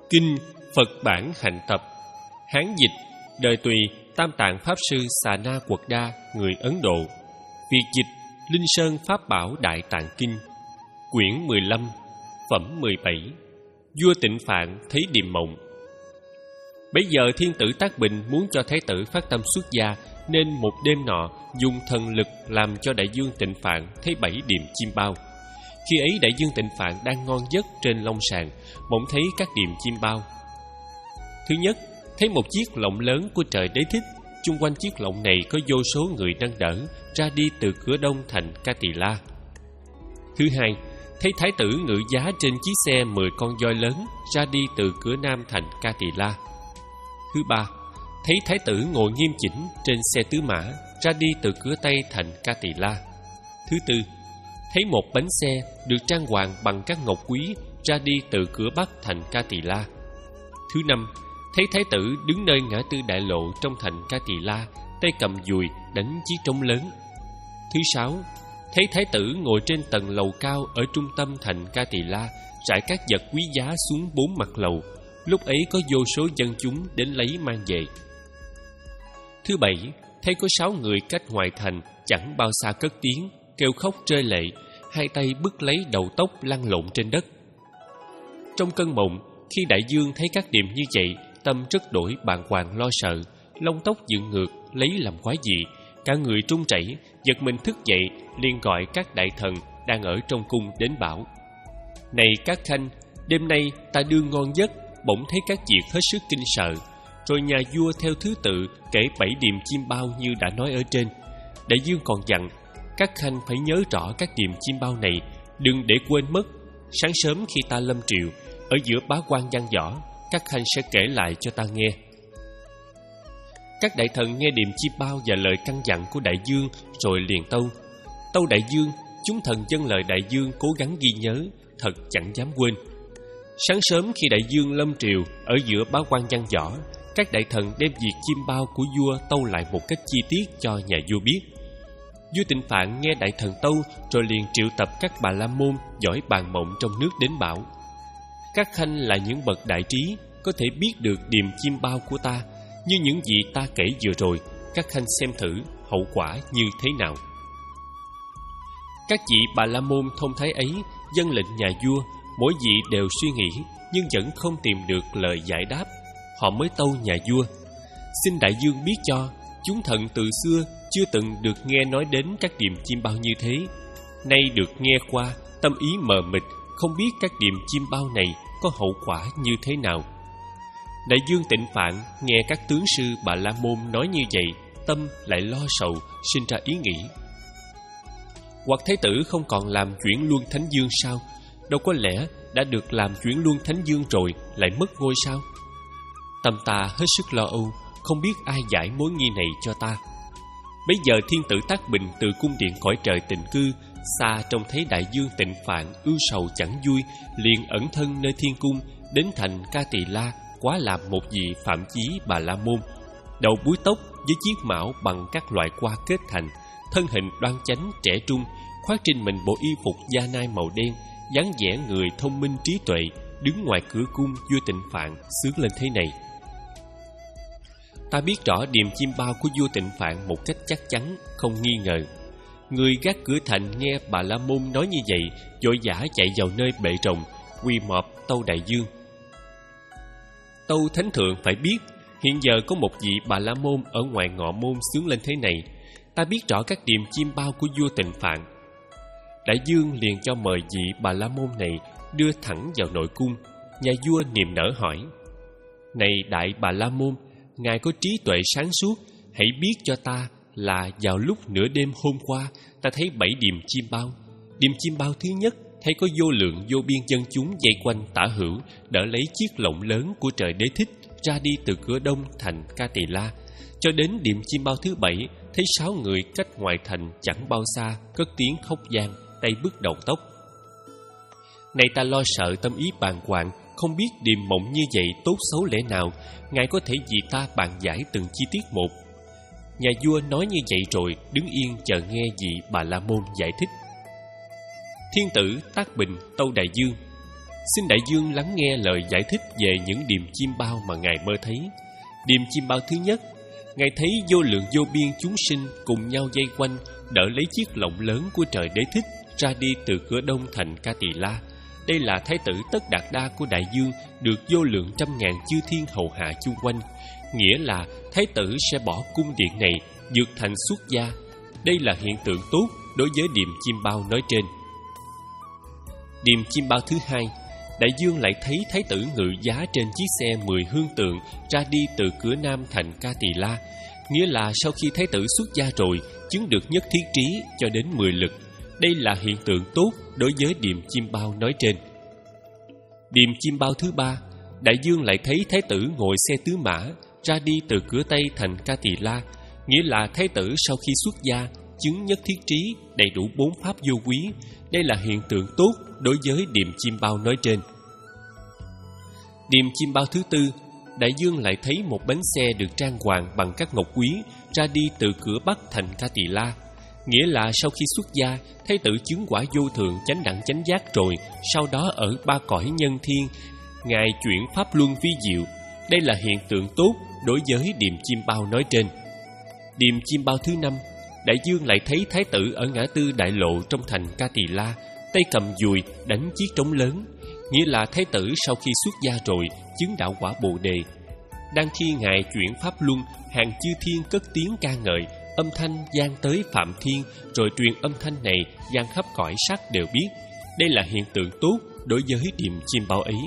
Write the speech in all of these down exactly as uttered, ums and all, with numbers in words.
Kinh Phật Bản Hạnh Tập, Hán dịch, đời Tùy, Tam Tạng Pháp Sư Xà Na Quật Đa, người Ấn Độ. Việt dịch, Linh Sơn Pháp Bảo Đại Tạng Kinh, quyển mười lăm, phẩm mười bảy. Vua Tịnh Phạn thấy điềm mộng. Bấy giờ thiên tử Tác Bình muốn cho thái tử phát tâm xuất gia, nên một đêm nọ dùng thần lực làm cho đại vương Tịnh Phạn thấy bảy điềm chim bao. Khi ấy đại vương Tịnh Phạn đang ngon giấc trên long sàng, bỗng thấy các điềm chim bao. Thứ nhất, thấy một chiếc lọng lớn của trời Đế Thích. Chung quanh chiếc lọng này có vô số người nâng đỡ ra đi từ cửa đông thành Ca Tỳ La. Thứ hai, thấy thái tử ngự giá trên chiếc xe mười con voi lớn ra đi từ cửa nam thành Ca Tỳ La. Thứ ba, thấy thái tử ngồi nghiêm chỉnh trên xe tứ mã ra đi từ cửa tây thành Ca Tỳ La. Thứ tư, thấy một bánh xe được trang hoàng bằng các ngọc quý ra đi từ cửa bắc thành Ca Tỳ La. Thứ năm, thấy thái tử đứng nơi ngã tư đại lộ trong thành Ca Tỳ La, tay cầm dùi đánh chiếc trống lớn. Thứ sáu, thấy thái tử ngồi trên tầng lầu cao ở trung tâm thành Ca Tỳ La, rải các vật quý giá xuống bốn mặt lầu. Lúc ấy có vô số dân chúng đến lấy mang về. Thứ bảy, thấy có sáu người cách ngoài thành chẳng bao xa cất tiếng kêu khóc rơi lệ, hai tay bứt lấy đầu tóc lăn lộn trên đất. Trong cơn mộng, khi đại vương thấy các điềm như vậy, tâm rất đổi bàng hoàng lo sợ, lông tóc dựng ngược lấy làm quái dị, cả người trung chảy, giật mình thức dậy, liền gọi các đại thần đang ở trong cung đến bảo: Này các khanh, đêm nay ta đương ngon giấc, bỗng thấy các việc hết sức kinh sợ. Rồi nhà vua theo thứ tự kể bảy điềm chim bao như đã nói ở trên. Đại vương còn dặn các khanh phải nhớ rõ các điềm chim bao này, đừng để quên mất. Sáng sớm khi ta lâm triều, ở giữa bá quan văn võ, các khanh sẽ kể lại cho ta nghe. Các đại thần nghe điềm chim bao và lời căn dặn của đại vương, rồi liền tâu: Tâu đại vương, chúng thần vâng lời đại vương cố gắng ghi nhớ, thật chẳng dám quên. Sáng sớm khi đại vương lâm triều, ở giữa bá quan văn võ, các đại thần đem việc chim bao của vua tâu lại một cách chi tiết cho nhà vua biết. Vua Tịnh Phạn nghe đại thần tâu, rồi liền triệu tập các bà la môn giỏi bàn mộng trong nước đến bảo: Các khanh là những bậc đại trí, có thể biết được điềm chim bao của ta, như những gì ta kể vừa rồi. Các khanh xem thử hậu quả như thế nào. Các vị bà la môn thông thái ấy dâng lệnh nhà vua, mỗi vị đều suy nghĩ nhưng vẫn không tìm được lời giải đáp. Họ mới tâu nhà vua: Xin đại vương biết cho, chúng thần từ xưa chưa từng được nghe nói đến các điềm chim bao như thế. Nay được nghe qua, tâm ý mờ mịt, không biết các điềm chim bao này có hậu quả như thế nào. Đại vương Tịnh Phạn nghe các tướng sư bà la môn nói như vậy, tâm lại lo sầu, sinh ra ý nghĩ: Hoặc thái tử không còn làm chuyển luân thánh vương sao? Đâu có lẽ đã được làm chuyển luân thánh vương rồi lại mất ngôi sao? Tâm ta hết sức lo âu, không biết ai giải mối nghi này cho ta. Bấy giờ thiên tử Tác Bình từ cung điện cõi trời tịnh cư xa trông thấy đại vương Tịnh Phạn ưu sầu chẳng vui, liền ẩn thân nơi thiên cung, đến thành Ca Tỳ La quá làm một vị phạm chí bà la môn, đầu búi tóc với chiếc mão bằng các loại hoa kết thành, thân hình đoan chánh trẻ trung, khoác trên mình bộ y phục da nai màu đen, dáng vẻ người thông minh trí tuệ, đứng ngoài cửa cung vua Tịnh Phạn xướng lên thế này: Ta biết rõ điềm chim bao của vua Tịnh Phạn một cách chắc chắn, không nghi ngờ. Người gác cửa thành nghe bà la môn nói như vậy, vội vã chạy vào nơi bệ rồng, quỳ mọp tâu đại vương: Tâu thánh thượng phải biết, hiện giờ có một vị bà la môn ở ngoài ngọ môn xướng lên thế này: Ta biết rõ các điềm chim bao của vua Tịnh Phạn. Đại vương liền cho mời vị bà la môn này đưa thẳng vào nội cung. Nhà vua niềm nở hỏi: Này đại bà la môn, ngài có trí tuệ sáng suốt, hãy biết cho ta là vào lúc nửa đêm hôm qua ta thấy bảy điềm chim bao. Điềm chim bao thứ nhất thấy có vô lượng vô biên dân chúng vây quanh tả hữu, đỡ lấy chiếc lọng lớn của trời Đế Thích ra đi từ cửa đông thành Ca Tỳ La. Cho đến điềm chim bao thứ bảy thấy sáu người cách ngoài thành chẳng bao xa cất tiếng khóc vang, tay bứt đầu tóc. Này ta lo sợ tâm ý bàng hoàng, không biết điềm mộng như vậy tốt xấu lẽ nào, ngài có thể vì ta bàn giải từng chi tiết một. Nhà vua nói như vậy rồi đứng yên chờ nghe vị bà la môn giải thích. Thiên tử Tác Bình tâu đại vương: Xin đại dương lắng nghe lời giải thích về những điềm chiêm bao mà Ngài mơ thấy. Điềm chiêm bao thứ nhất, Ngài thấy vô lượng vô biên chúng sinh cùng nhau vây quanh, đỡ lấy chiếc lọng lớn của trời Đế Thích ra đi từ cửa đông thành Ca Tỳ La. Đây là thái tử Tất Đạt Đa của đại dương, được vô lượng trăm ngàn chư thiên hầu hạ chung quanh. Nghĩa là thái tử sẽ bỏ cung điện này, vượt thành xuất gia. Đây là hiện tượng tốt đối với điềm chiêm bao nói trên. Điềm chiêm bao thứ hai, đại dương lại thấy thái tử ngự giá trên chiếc xe mười hương tượng ra đi từ cửa nam thành Ca Tỳ La. Nghĩa là sau khi thái tử xuất gia rồi, chứng được nhất thiết trí cho đến mười lực. Đây là hiện tượng tốt đối với điềm chiêm bao nói trên. Điềm chiêm bao thứ ba, đại dương lại thấy thái tử ngồi xe tứ mã ra đi từ cửa tây thành Ca Tỳ La. Nghĩa là thái tử sau khi xuất gia chứng nhất thiết trí, đầy đủ bốn pháp vô quý. Đây là hiện tượng tốt đối với điềm chiêm bao nói trên. Điềm chiêm bao thứ tư, đại dương lại thấy một bánh xe được trang hoàng bằng các ngọc quý ra đi từ cửa bắc thành Ca Tỳ La. Nghĩa là sau khi xuất gia, thái tử chứng quả vô thượng chánh đẳng chánh giác rồi, sau đó ở ba cõi nhân thiên, Ngài chuyển pháp luân vi diệu. Đây là hiện tượng tốt đối với điềm chiêm bao nói trên. Điềm chiêm bao thứ năm, đại dương lại thấy thái tử ở ngã tư đại lộ trong thành Ca Tỳ La, tay cầm dùi đánh chiếc trống lớn. Nghĩa là thái tử sau khi xuất gia rồi chứng đạo quả Bồ Đề. Đang khi Ngài chuyển pháp luân, hàng chư thiên cất tiếng ca ngợi, âm thanh vang tới Phạm Thiên, rồi truyền âm thanh này vang khắp cõi sắc đều biết. Đây là hiện tượng tốt đối với điềm chiêm bao ấy.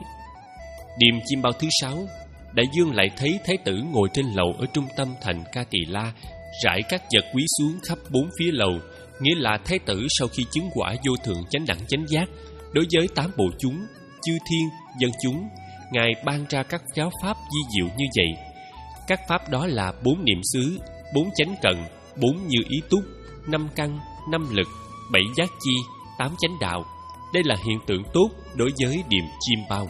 Điềm chiêm bao thứ sáu, đại dương lại thấy thái tử ngồi trên lầu ở trung tâm thành Ca Tỳ La, rải các vật quý xuống khắp bốn phía lầu. Nghĩa là thái tử sau khi chứng quả vô thượng chánh đẳng chánh giác, đối với tám bộ chúng, chư thiên, dân chúng, Ngài ban ra các giáo pháp di diệu như vậy. Các pháp đó là bốn niệm xứ, bốn chánh cận, bốn như ý túc, năm căn, năm lực, bảy giác chi, tám chánh đạo. Đây là hiện tượng tốt đối với điềm chiêm bao.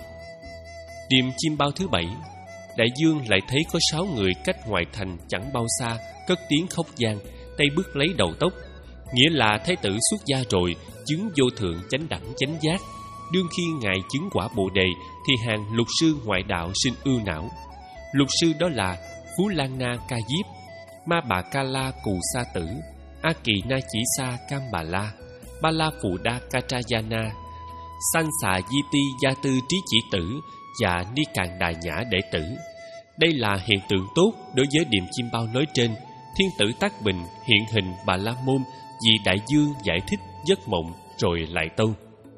Điềm chiêm bao thứ bảy, đại dương lại thấy có sáu người cách ngoài thành chẳng bao xa, cất tiếng khóc vang, tay bước lấy đầu tóc. Nghĩa là thái tử xuất gia rồi, chứng vô thượng chánh đẳng chánh giác. Đương khi Ngài chứng quả Bồ Đề, thì hàng lục sư ngoại đạo sinh ưu não. Lục sư đó là Phú Lan Na Ca Diếp, Ma Bà Ca La Cù Sa Tử, A Kỳ Na Chỉ Sa Cam Bà La, Ba La Phù Đa Ca Trayana, San Xà Di Ti Gia Tư Trí Chỉ Tử và Ni Càn Đà Nhã Đệ Tử. Đây là hiện tượng tốt đối với điềm chiêm bao nói trên. Thiên tử Tác Bình hiện hình Bà La Môn vì đại dương giải thích giấc mộng rồi lại tâu.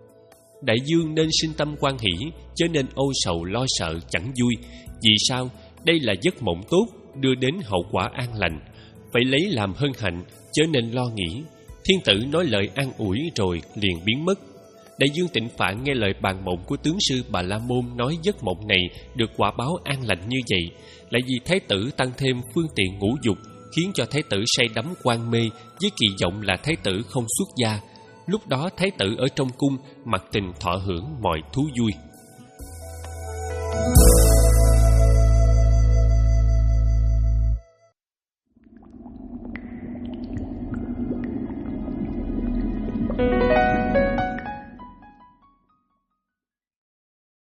Đại dương nên sinh tâm quan hỷ, chớ nên âu sầu lo sợ chẳng vui. Vì sao? Đây là giấc mộng tốt, đưa đến hậu quả an lành. Phải lấy làm hân hạnh, chớ nên lo nghĩ. Thiên tử nói lời an ủi rồi liền biến mất. Đại dương Tịnh Phạn nghe lời bàn mộng của tướng sư Bà La Môn nói giấc mộng này được quả báo an lành như vậy, lại vì thái tử tăng thêm phương tiện ngũ dục, khiến cho thái tử say đắm quan mê với kỳ vọng là thái tử không xuất gia. Lúc đó thái tử ở trong cung mặc tình thọ hưởng mọi thú vui.